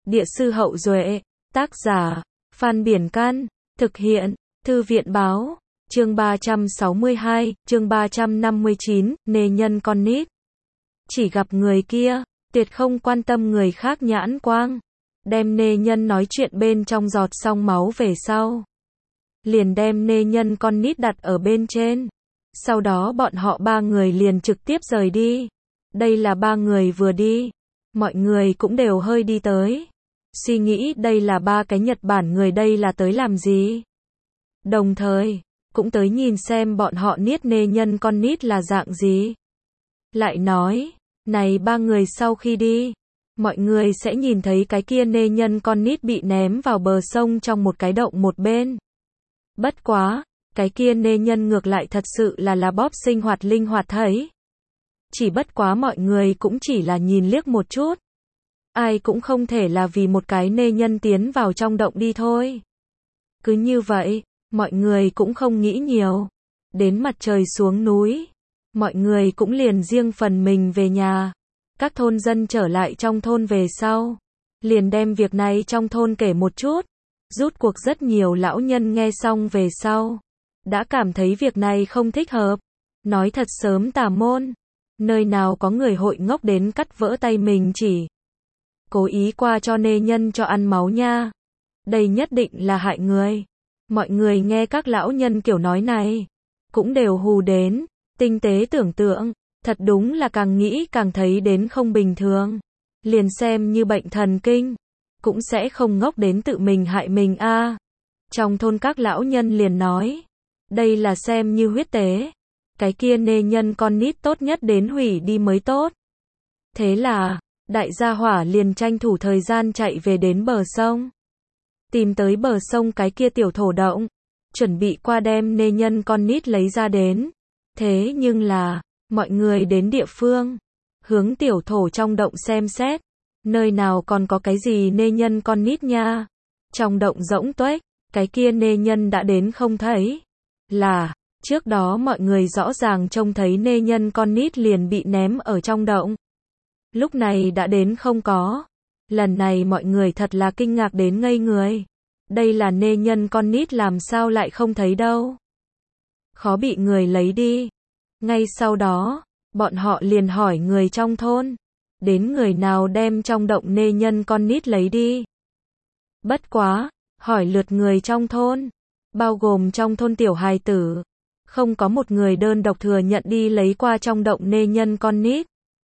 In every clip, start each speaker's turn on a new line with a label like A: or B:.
A: Địa sư Hậu Duệ, tác giả, Phan Biển Can, thực hiện, Thư viện Báo, chương 362, chương 359, nê nhân con nít. Chỉ gặp người kia, tuyệt không quan tâm người khác nhãn quang. Đem nê nhân nói chuyện bên trong giọt xong máu về sau. Liền đem nê nhân con nít đặt ở bên trên. Sau đó bọn họ ba người liền trực tiếp rời đi. Đây là ba người vừa đi. Mọi người cũng đều hơi đi tới. Suy nghĩ đây là ba cái Nhật Bản người đây là tới làm gì. Đồng thời, cũng tới nhìn xem bọn họ niết nê nhân con nít là dạng gì. Lại nói, này ba người sau khi đi, mọi người sẽ nhìn thấy cái kia nê nhân con nít bị ném vào bờ sông trong một cái động một bên. Bất quá, cái kia nê nhân ngược lại thật sự là bóp sinh hoạt linh hoạt thấy. Chỉ bất quá mọi người cũng chỉ là nhìn liếc một chút. Ai cũng không thể là vì một cái nê nhân tiến vào trong động đi thôi. Cứ như vậy, mọi người cũng không nghĩ nhiều. Đến mặt trời xuống núi, mọi người cũng liền riêng phần mình về nhà. Các thôn dân trở lại trong thôn về sau, liền đem việc này trong thôn kể một chút. Rút cuộc rất nhiều lão nhân nghe xong về sau, đã cảm thấy việc này không thích hợp. Nói thật sớm tà môn, nơi nào có người hội ngốc đến cắt vỡ tay mình chỉ cố ý qua cho nê nhân cho ăn máu nha. Đây nhất định là hại người. Mọi người nghe các lão nhân kiểu nói này, cũng đều hù đến, tinh tế tưởng tượng, thật đúng là càng nghĩ càng thấy đến không bình thường. Liền xem như bệnh thần kinh, cũng sẽ không ngốc đến tự mình hại mình a. Trong thôn các lão nhân liền nói, đây là xem như huyết tế. Cái kia nê nhân con nít tốt nhất đến hủy đi mới tốt. Thế là, đại gia hỏa liền tranh thủ thời gian chạy về đến bờ sông. Tìm tới bờ sông cái kia tiểu thổ động, chuẩn bị qua đem nê nhân con nít lấy ra đến. Thế nhưng là, mọi người đến địa phương, hướng tiểu thổ trong động xem xét, nơi nào còn có cái gì nê nhân con nít nha. Trong động rỗng tuếch, cái kia nê nhân đã đến không thấy. Là, trước đó mọi người rõ ràng trông thấy nê nhân con nít liền bị ném ở trong động. Lúc này đã đến không có. Lần này mọi người thật là kinh ngạc đến ngây người. Đây là nê nhân con nít làm sao lại không thấy đâu. Khó bị người lấy đi. Ngay sau đó, bọn họ liền hỏi người trong thôn. Đến người nào đem trong động nê nhân con nít lấy đi. Bất quá, hỏi lượt người trong thôn, bao gồm trong thôn tiểu hài tử. Không có một người đơn độc thừa nhận đi lấy qua trong động nê nhân con nít.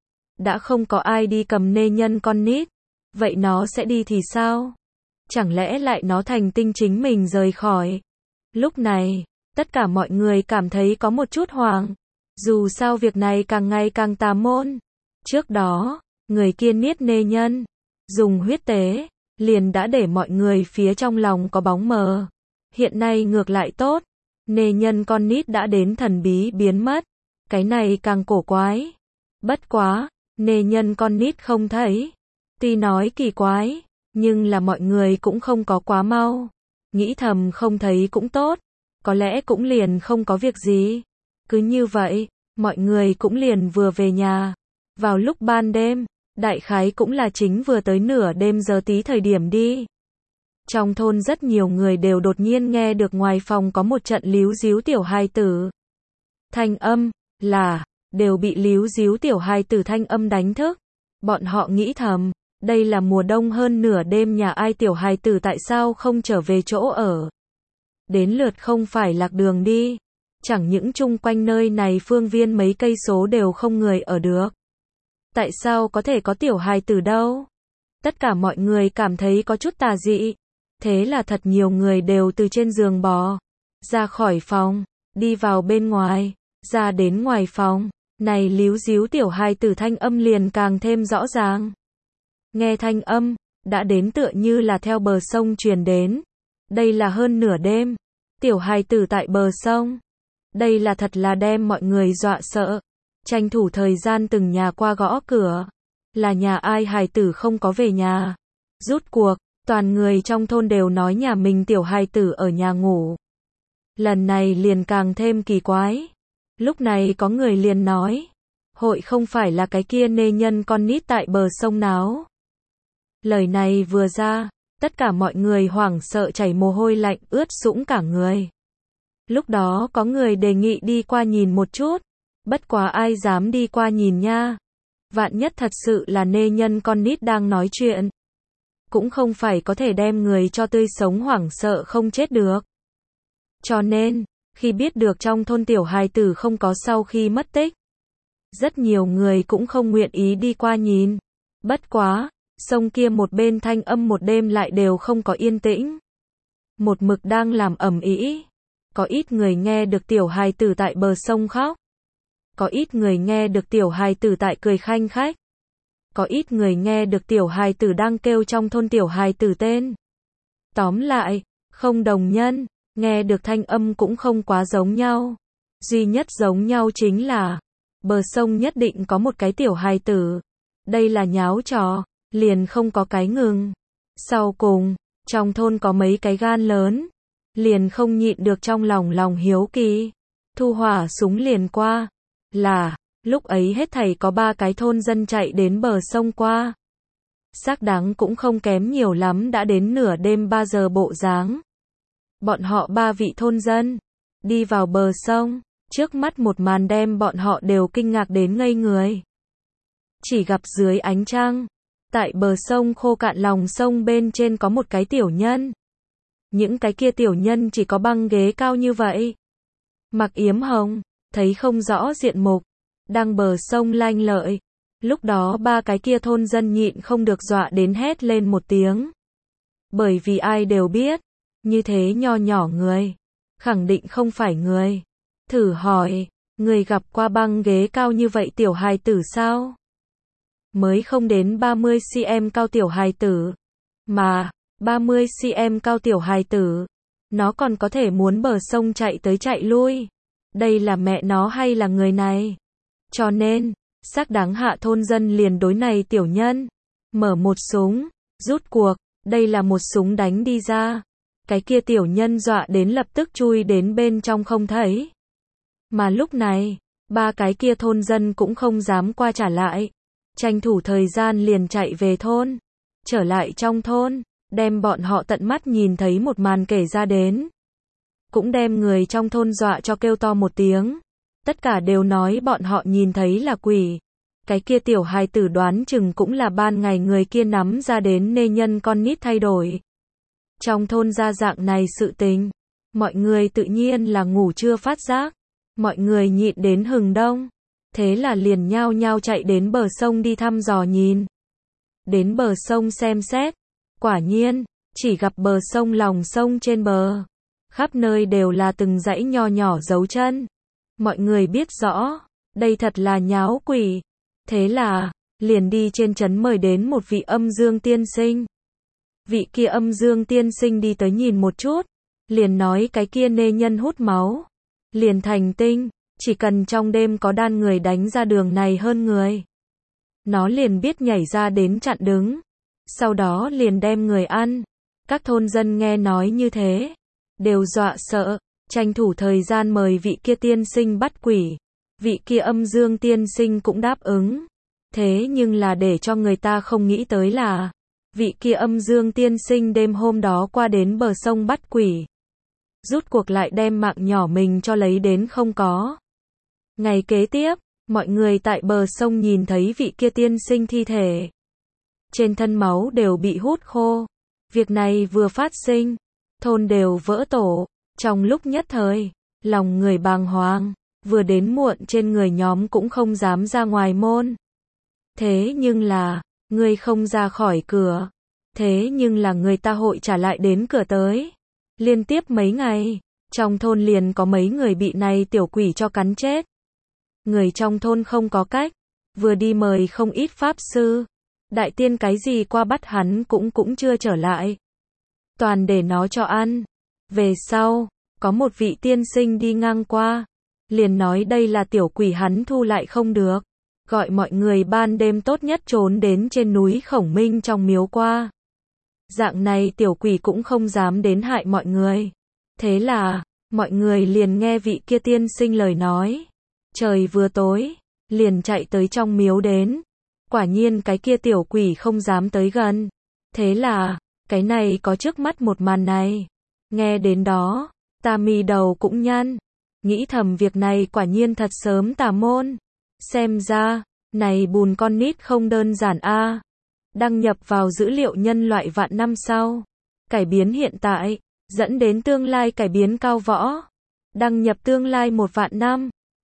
A: Đã không có ai đi cầm nê nhân con nít. Vậy nó sẽ đi thì sao? Chẳng lẽ lại nó thành tinh chính mình rời khỏi? Lúc này, tất cả mọi người cảm thấy có một chút hoảng. Dù sao việc này càng ngày càng tà môn. Trước đó, người kia niết nê nhân, dùng huyết tế, liền đã để mọi người phía trong lòng có bóng mờ. Hiện nay ngược lại tốt. Nê nhân con nít đã đến thần bí biến mất. Cái này càng cổ quái. Bất quá, nê nhân con nít không thấy. Tuy nói kỳ quái, nhưng là mọi người cũng không có quá mau. Nghĩ thầm không thấy cũng tốt. Có lẽ cũng liền không có việc gì. Cứ như vậy, mọi người cũng liền vừa về nhà. Vào lúc ban đêm, đại khái cũng là chính vừa tới nửa đêm giờ tí thời điểm đi. Trong thôn rất nhiều người đều đột nhiên nghe được ngoài phòng có một trận líu ríu tiểu hài tử. Thanh âm, là, đều bị líu ríu tiểu hài tử thanh âm đánh thức. Bọn họ nghĩ thầm, đây là mùa đông hơn nửa đêm nhà ai tiểu hài tử tại sao không trở về chỗ ở. Đến lượt không phải lạc đường đi. Chẳng những chung quanh nơi này phương viên mấy cây số đều không người ở được. Tại sao có thể có tiểu hài tử đâu? Tất cả mọi người cảm thấy có chút tà dị. Thế là thật nhiều người đều từ trên giường bò ra khỏi phòng, đi vào bên ngoài, ra đến ngoài phòng. Này líu ríu tiểu hài tử thanh âm liền càng thêm rõ ràng. Nghe thanh âm, đã đến tựa như là theo bờ sông truyền đến. Đây là hơn nửa đêm. Tiểu hài tử tại bờ sông. Đây là thật là đem mọi người dọa sợ. Tranh thủ thời gian từng nhà qua gõ cửa. Là nhà ai hài tử không có về nhà. Rút cuộc, toàn người trong thôn đều nói nhà mình tiểu hài tử ở nhà ngủ. Lần này liền càng thêm kỳ quái. Lúc này có người liền nói, hội không phải là cái kia nê nhân con nít tại bờ sông náo Lời này vừa ra, tất cả mọi người hoảng sợ chảy mồ hôi lạnh ướt sũng cả người. Lúc đó có người đề nghị đi qua nhìn một chút, bất quá ai dám đi qua nhìn nha. Vạn nhất thật sự là nê nhân con nít đang nói chuyện. Cũng không phải có thể đem người cho tươi sống hoảng sợ không chết được. Cho nên, khi biết được trong thôn tiểu hài tử không có sau khi mất tích, rất nhiều người cũng không nguyện ý đi qua nhìn. Bất quá, sông kia một bên thanh âm một đêm lại đều không có yên tĩnh. Một mực đang làm ầm ĩ. Có ít người nghe được tiểu hài tử tại bờ sông khóc. Có ít người nghe được tiểu hài tử tại cười khanh khách. Có ít người nghe được tiểu hài tử đang kêu trong thôn tiểu hài tử tên. Tóm lại, không đồng nhân, nghe được thanh âm cũng không quá giống nhau. Duy nhất giống nhau chính là, bờ sông nhất định có một cái tiểu hài tử. Đây là nháo trò, liền không có cái ngừng. Sau cùng, trong thôn có mấy cái gan lớn, liền không nhịn được trong lòng hiếu kỳ. Thu hỏa súng liền qua. Là, lúc ấy hết thảy có 3 cái thôn dân chạy đến bờ sông qua. Xác đáng cũng không kém nhiều lắm đã đến nửa đêm 3 giờ bộ dáng. Bọn họ 3 vị thôn dân, đi vào bờ sông, trước mắt một màn đem bọn họ đều kinh ngạc đến ngây người. Chỉ gặp dưới ánh trăng, tại bờ sông khô cạn lòng sông bên trên có một cái tiểu nhân. Những cái kia tiểu nhân chỉ có băng ghế cao như vậy. Mặc yếm hồng, thấy không rõ diện mục, đang bờ sông lanh lợi. Lúc đó 3 cái kia thôn dân nhịn không được dọa đến hét lên một tiếng. Bởi vì ai đều biết, như thế nho nhỏ người, khẳng định không phải người. Thử hỏi, người gặp qua băng ghế cao như vậy tiểu hài tử sao? Mới không đến 30 cm cao tiểu hài tử. Mà, 30 cm cao tiểu hài tử, nó còn có thể muốn bờ sông chạy tới chạy lui. Đây là mẹ nó hay là người này? Cho nên, xác đáng hạ thôn dân liền đối này tiểu nhân, mở một súng, rút cuộc, đây là một súng đánh đi ra. Cái kia tiểu nhân dọa đến lập tức chui đến bên trong không thấy. Mà lúc này, 3 cái kia thôn dân cũng không dám qua trả lại. Tranh thủ thời gian liền chạy về thôn. Trở lại trong thôn, đem bọn họ tận mắt nhìn thấy một màn kể ra đến. Cũng đem người trong thôn dọa cho kêu to một tiếng. Tất cả đều nói bọn họ nhìn thấy là quỷ. Cái kia tiểu hài tử đoán chừng cũng là ban ngày người kia nắm ra đến nê nhân con nít thay đổi. Trong thôn ra dạng này sự tình, mọi người tự nhiên là ngủ chưa phát giác. Mọi người nhịn đến hừng đông. Thế là liền nhao nhao chạy đến bờ sông đi thăm dò nhìn. Đến bờ sông xem xét. Quả nhiên, chỉ gặp bờ sông lòng sông trên bờ. Khắp nơi đều là từng dãy nho nhỏ dấu chân. Mọi người biết rõ, đây thật là nháo quỷ. Thế là, liền đi trên trấn mời đến một vị âm dương tiên sinh. Vị kia âm dương tiên sinh đi tới nhìn một chút. Liền nói cái kia nê nhân hút máu. Liền thành tinh, chỉ cần trong đêm có đan người đánh ra đường này hơn người. Nó liền biết nhảy ra đến chặn đứng. Sau đó liền đem người ăn. Các thôn dân nghe nói như thế, đều dọa sợ, tranh thủ thời gian mời vị kia tiên sinh bắt quỷ. Vị kia âm dương tiên sinh cũng đáp ứng. Thế nhưng là để cho người ta không nghĩ tới là, vị kia âm dương tiên sinh đêm hôm đó qua đến bờ sông bắt quỷ. Rút cuộc lại đem mạng nhỏ mình cho lấy đến không có. Ngày kế tiếp, mọi người tại bờ sông nhìn thấy vị kia tiên sinh thi thể. Trên thân máu đều bị hút khô. Việc này vừa phát sinh, thôn đều vỡ tổ. Trong lúc nhất thời, lòng người bàng hoàng, vừa đến muộn trên người nhóm cũng không dám ra ngoài môn. Thế nhưng là, người không ra khỏi cửa. Thế nhưng là người ta hội trả lại đến cửa tới. Liên tiếp mấy ngày, trong thôn liền có mấy người bị này tiểu quỷ cho cắn chết. Người trong thôn không có cách, vừa đi mời không ít pháp sư, đại tiên cái gì qua bắt hắn cũng chưa trở lại. Toàn để nó cho ăn. Về sau, có một vị tiên sinh đi ngang qua, liền nói đây là tiểu quỷ hắn thu lại không được, gọi mọi người ban đêm tốt nhất trốn đến trên núi Khổng Minh trong miếu qua. Dạng này tiểu quỷ cũng không dám đến hại mọi người. Thế là, mọi người liền nghe vị kia tiên sinh lời nói. Trời vừa tối, liền chạy tới trong miếu đến. Quả nhiên cái kia tiểu quỷ không dám tới gần. Thế là, cái này có trước mắt một màn này. Nghe đến đó, ta mi đầu cũng nhăn. Nghĩ thầm việc này quả nhiên thật sớm tà môn. Xem ra, này bùn con nít không đơn giản a. Đăng nhập vào dữ liệu nhân loại vạn năm sau. Cải biến hiện tại, dẫn đến tương lai cải biến cao võ. Đăng nhập tương lai 1 vạn năm.